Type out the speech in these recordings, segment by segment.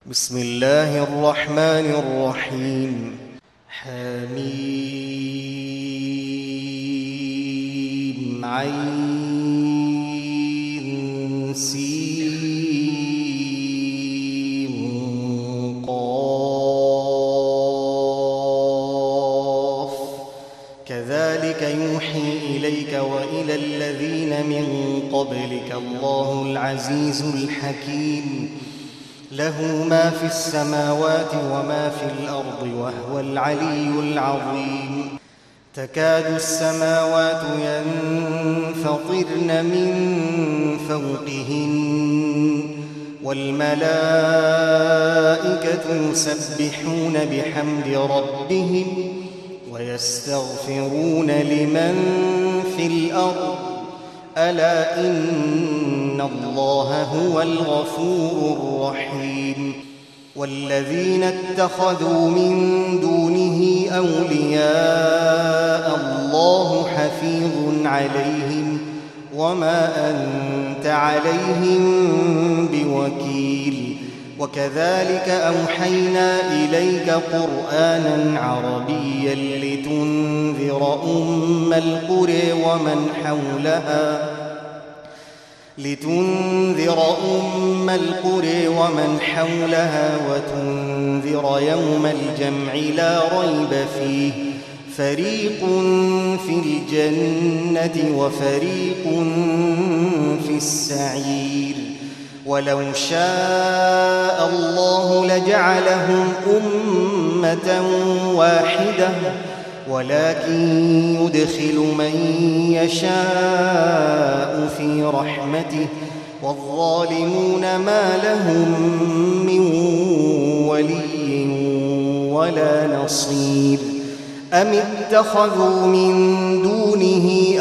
بسم الله الرحمن الرحيم. حميم عين سين قاف كذلك يوحي إليك وإلى الذين من قبلك الله العزيز الحكيم له ما في السماوات وما في الأرض وهو العلي العظيم. تكاد السماوات ينفطرن من فوقهن والملائكة يسبحون بحمد ربهم ويستغفرون لمن في الأرض ألا إن الله هو الغفور الرحيم. والذين اتخذوا من دونه أولياء الله حفيظ عليهم وما أنت عليهم بوكيل. وكذلك أوحينا إليك قرآنا عربيا لتنذر أم القرى ومن حولها وتنذر يوم الجمع لا ريب فيه فريق في الجنة وفريق في السعير. ولو شاء الله لجعلهم أمة واحدة ولكن يدخل من يشاء في رحمته والظالمون ما لهم من ولي ولا نصير. أم اتخذوا من دونه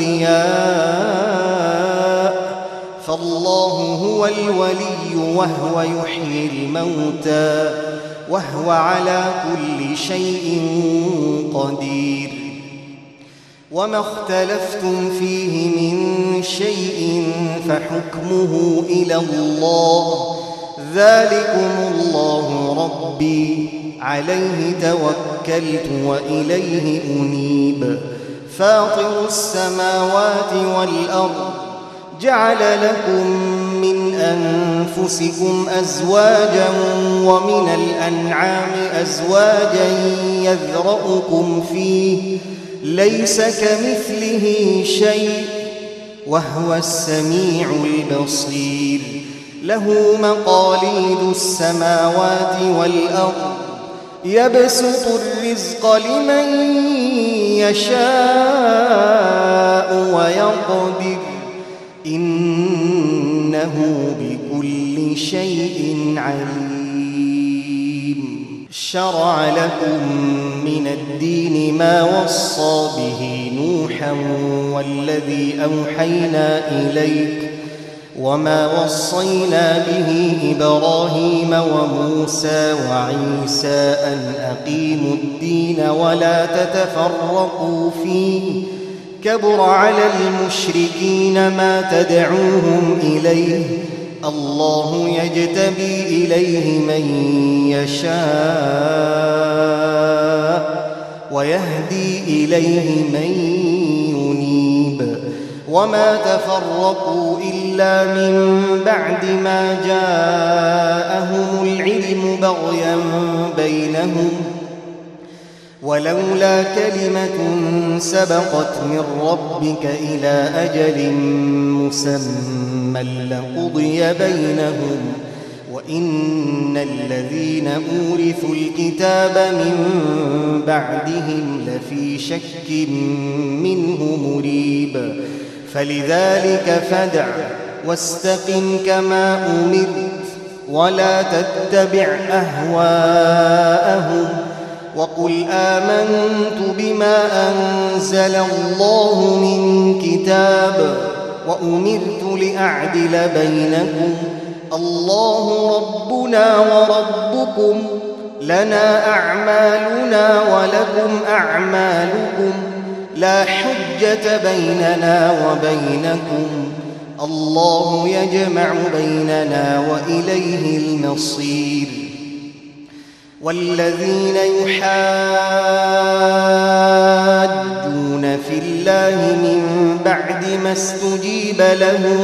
أولياء فالله هو الولي وهو يحيي الموتى وهو على كل شيء قدير. وما اختلفتم فيه من شيء فحكمه إلى الله ذلكم الله ربي عليه توكلت وإليه أنيب. فاطر السماوات والأرض جعل لكم من أنفسكم أزواجا ومن الأنعام أزواجا يذرأكم فيه ليس كمثله شيء وهو السميع البصير. له مقاليد السماوات والأرض يبسط الرزق لمن يشاء ويقدر إنه بكل شيء عليم. شرع لكم من الدين ما وصى به نوحا والذي أوحينا إليك وما وصينا به إبراهيم وموسى وعيسى أن أقيموا الدين ولا تتفرقوا فيه كبر على المشركين ما تدعوهم إليه الله يجتبي إليه من يشاء ويهدي إليه من ينيب. وما تفرقوا إلا من بعد ما جاءهم العلم بغيا بينهم ولولا كلمة سبقت من ربك إلى أجل مسمى لقضي بينهم وإن الذين أورثوا الكتاب من بعدهم لفي شك منه مريب. فلذلك فادع واستقم كما أمرت ولا تتبع أهواءهم وقل آمنت بما أنزل الله من كتاب وأمرت لأعدل بينكم الله ربنا وربكم لنا أعمالنا ولكم أعمالكم لا حجة بيننا وبينكم الله يجمع بيننا وإليه المصير. والذين يحاجون في الله من بعد ما استجيب له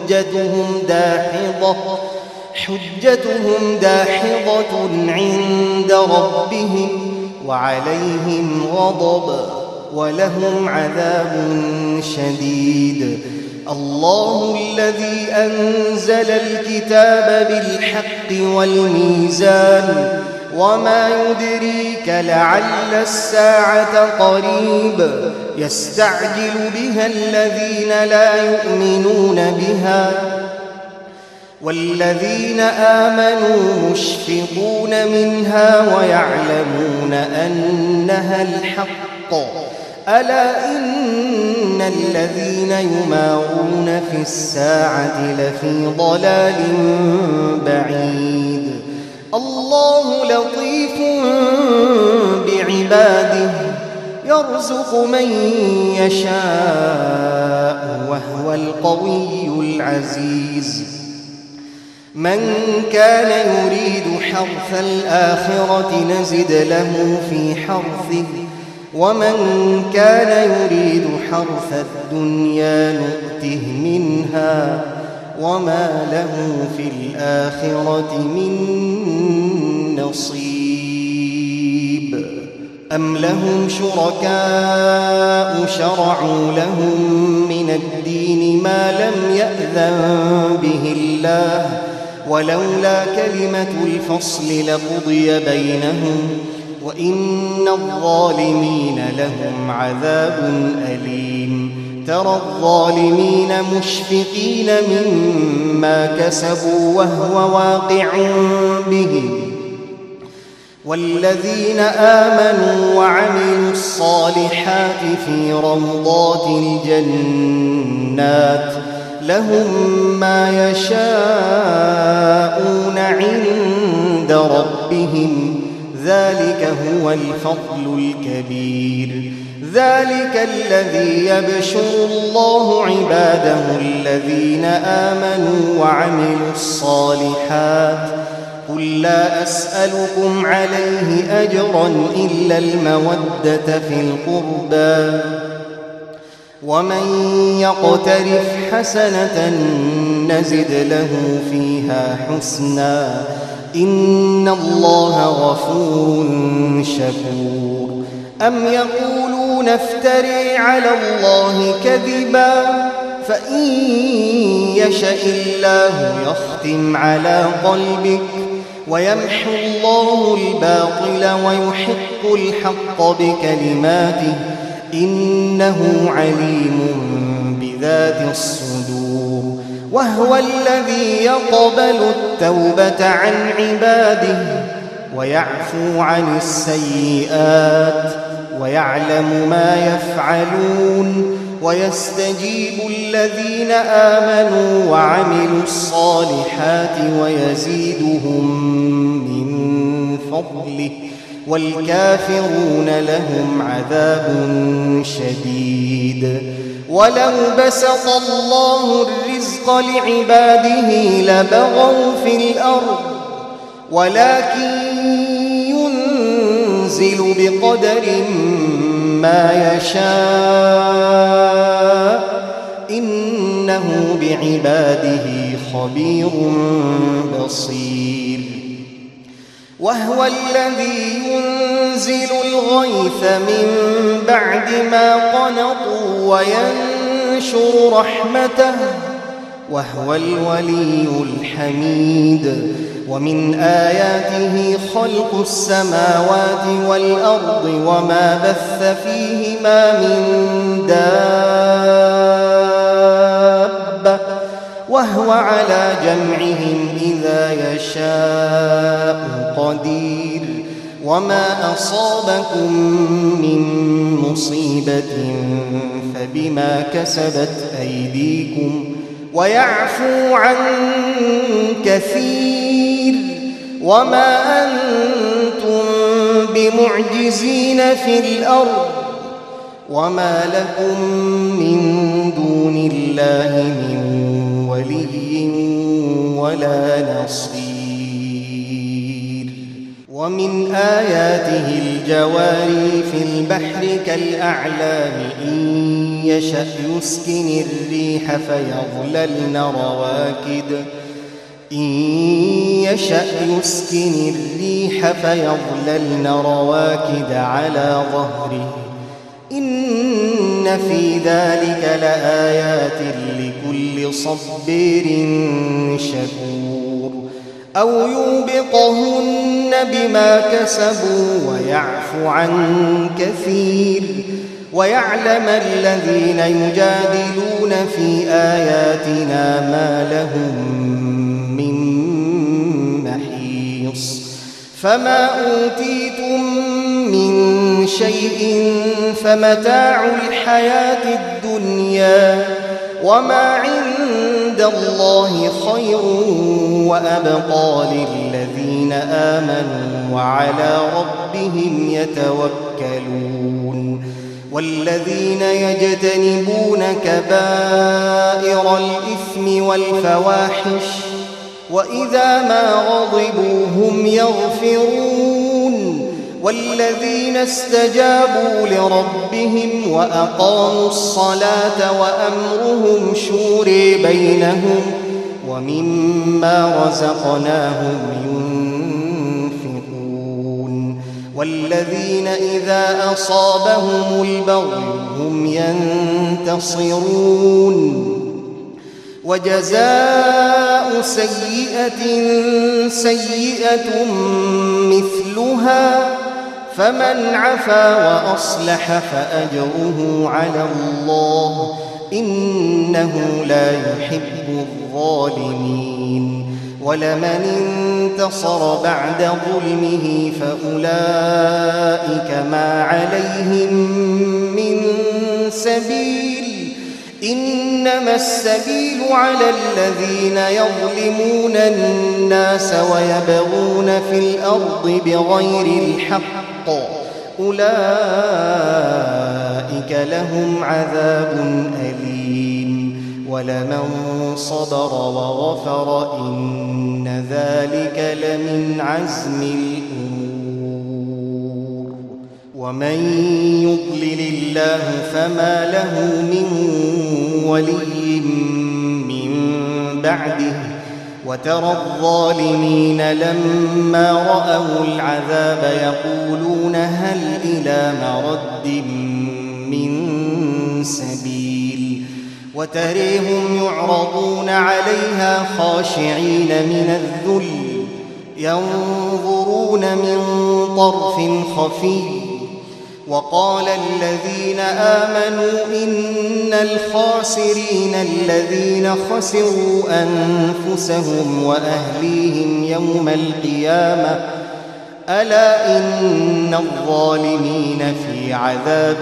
حجتهم داحضة عند ربهم وعليهم غضب ولهم عذاب شديد. الله الذي أنزل الكتاب بالحق والميزان وما يدريك لعل الساعة قريب يستعجل بها الذين لا يؤمنون بها والذين آمنوا مشفقون منها ويعلمون أنها الحق. ألا إن الذين يمارون في الساعة لفي ضلال بعيد. الله لطيف بعباده يرزق من يشاء وهو القوي العزيز. من كان يريد حرث الآخرة نزد له في حرثه ومن كان يريد حرث الدنيا نؤته منها وما له في الآخرة من نصيب. أم لهم شركاء شرعوا لهم من الدين ما لم يأذن به الله ولولا كلمة الفصل لقضي بينهم وإن الظالمين لهم عذاب أليم. ترى الظالمين مشفقين مما كسبوا وهو واقع بهم والذين آمنوا وعملوا الصالحات في روضات الجنات لهم ما يشاءون عند ربهم ذلك هو الفضل الكبير. ذلك الذي يبشر الله عباده الذين آمنوا وعملوا الصالحات قل لا أسألكم عليه أجرا إلا المودة في القربى ومن يقترف حسنة نزد له فيها حسنا إن الله غفور شكور. أم يقولون افتري على الله كذبا فإن يشأ الله يختم على قلبك ويمحو الله الباطل ويحق الحق بكلماته إنه عليم بذات الصدور. وهو الذي يقبل التوبة عن عباده ويعفو عن السيئات ويعلم ما يفعلون ويستجيب الذين آمنوا وعملوا الصالحات ويزيدهم من فضله والكافرون لهم عذاب شديد. ولو بسط الله الرزق لعباده لبغوا في الأرض ولكن ينزل بقدر ما يشاء إنه بعباده خبير بصير. وهو الذي ينزل الغيث من بعد ما قنطوا وينشر رحمته وهو الولي الحميد. ومن آياته خلق السماوات والأرض وما بث فيهما من دابة وهو على جمعهم إذا يشاء قدير. وما أصابكم من مصيبة فبما كسبت أيديكم ويعفو عن كثير وما أنتم بمعجزين في الأرض وما لكم من دون الله من ولي ولا نصير. ومن آياته الجواري في البحر كالأعلام إن يشأ يسكن الريح فيظللن رواكد على ظهره إن في ذلك لآيات لكل صبير شكور. أو يوبقهن بما كسبوا ويعفو عن كثير ويعلم الذين يجادلون في آياتنا ما لهم من محيص. فما أوتيتم من شيء فمتاع الحياة الدنيا وما عند الله خير وأبقى للذين آمنوا وعلى ربهم يتوكلون. والذين يجتنبون كبائر الإثم والفواحش وإذا ما غضبوا هم يغفرون. والذين استجابوا لربهم وأقاموا الصلاة وأمرهم شورى بينهم ومما رزقناهم ينفقون. والذين إذا أصابهم البغي هم ينتصرون. وجزاء سيئة سيئة مثلها فمن عفا وأصلح فأجره على الله إنه لا يحب الظالمين. ولمن انتصر بعد ظلمه فأولئك ما عليهم من سبيل إنما السبيل على الذين يظلمون الناس ويبغون في الأرض بغير الحق أولئك لهم عذاب أليم. ولمن صبر وغفر إن ذلك لمن عزم الأمور. ومن يضلل الله فما له من ولي من بعده. وترى الظالمين لما رأوا العذاب يقولون هل إلى مرد من سبيل. وتريهم يعرضون عليها خاشعين من الذل ينظرون من طرف خفي. وقال الذين آمنوا إن الخاسرين الذين خسروا أنفسهم وأهليهم يوم القيامة ألا إن الظالمين في عذاب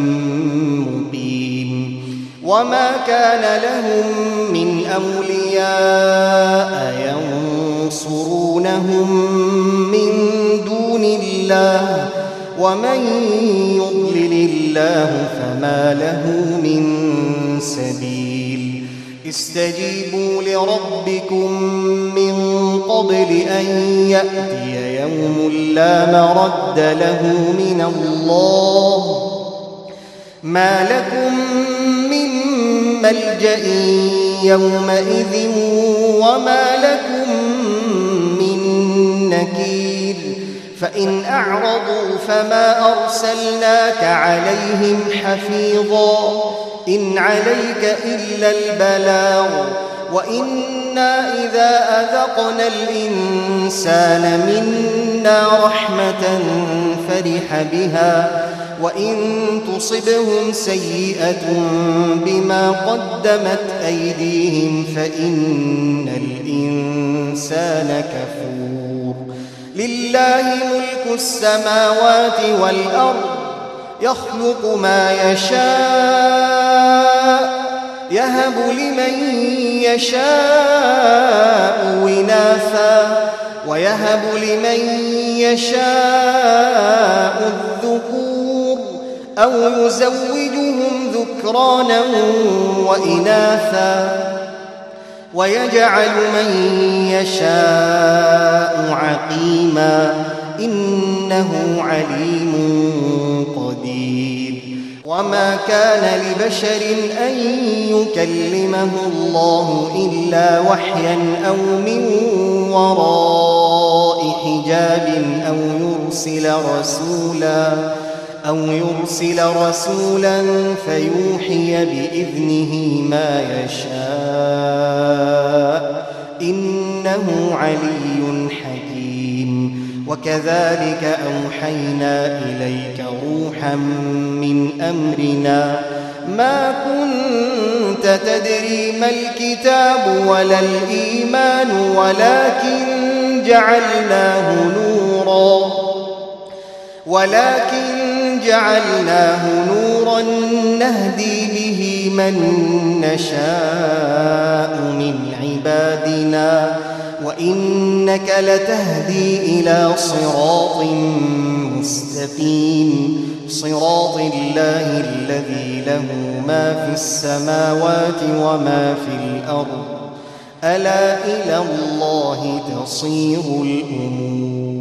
مقيم. وما كان لهم من أولياء ينصرونهم من دون الله ومن يضلل الله فما له من سبيل. استجيبوا لربكم من قبل أن يأتي يوم لا مرد له من الله ما لكم من ملجأ يومئذ وما لكم من نكير. فإن أعرضوا فما أرسلناك عليهم حفيظا إن عليك إلا البلاغ وإنا إذا أذقنا الإنسان منا رحمة فرح بها وإن تصبهم سيئة بما قدمت أيديهم فإن الإنسان كفور. لله ملك السماوات والأرض يخلق ما يشاء يهب لمن يشاء إناثا ويهب لمن يشاء الذكور أو يزوجهم ذكرانا وإناثا ويجعل من يشاء عقيما إنه عليم قدير وما كان لبشر أن يكلمه الله إلا وحيا أو من وراء حجاب أو يرسل رسولا فيوحي بإذنه ما يشاء إنه علي حكيم وكذلك أوحينا إليك روحا من أمرنا ما كنت تدري ما الكتاب ولا الإيمان ولكن جعلناه نورا نهدي به من نشاء من عبادنا وإنك لتهدي إلى صراط مستقيم صراط الله الذي له ما في السماوات وما في الأرض ألا إلى الله تصير الأمور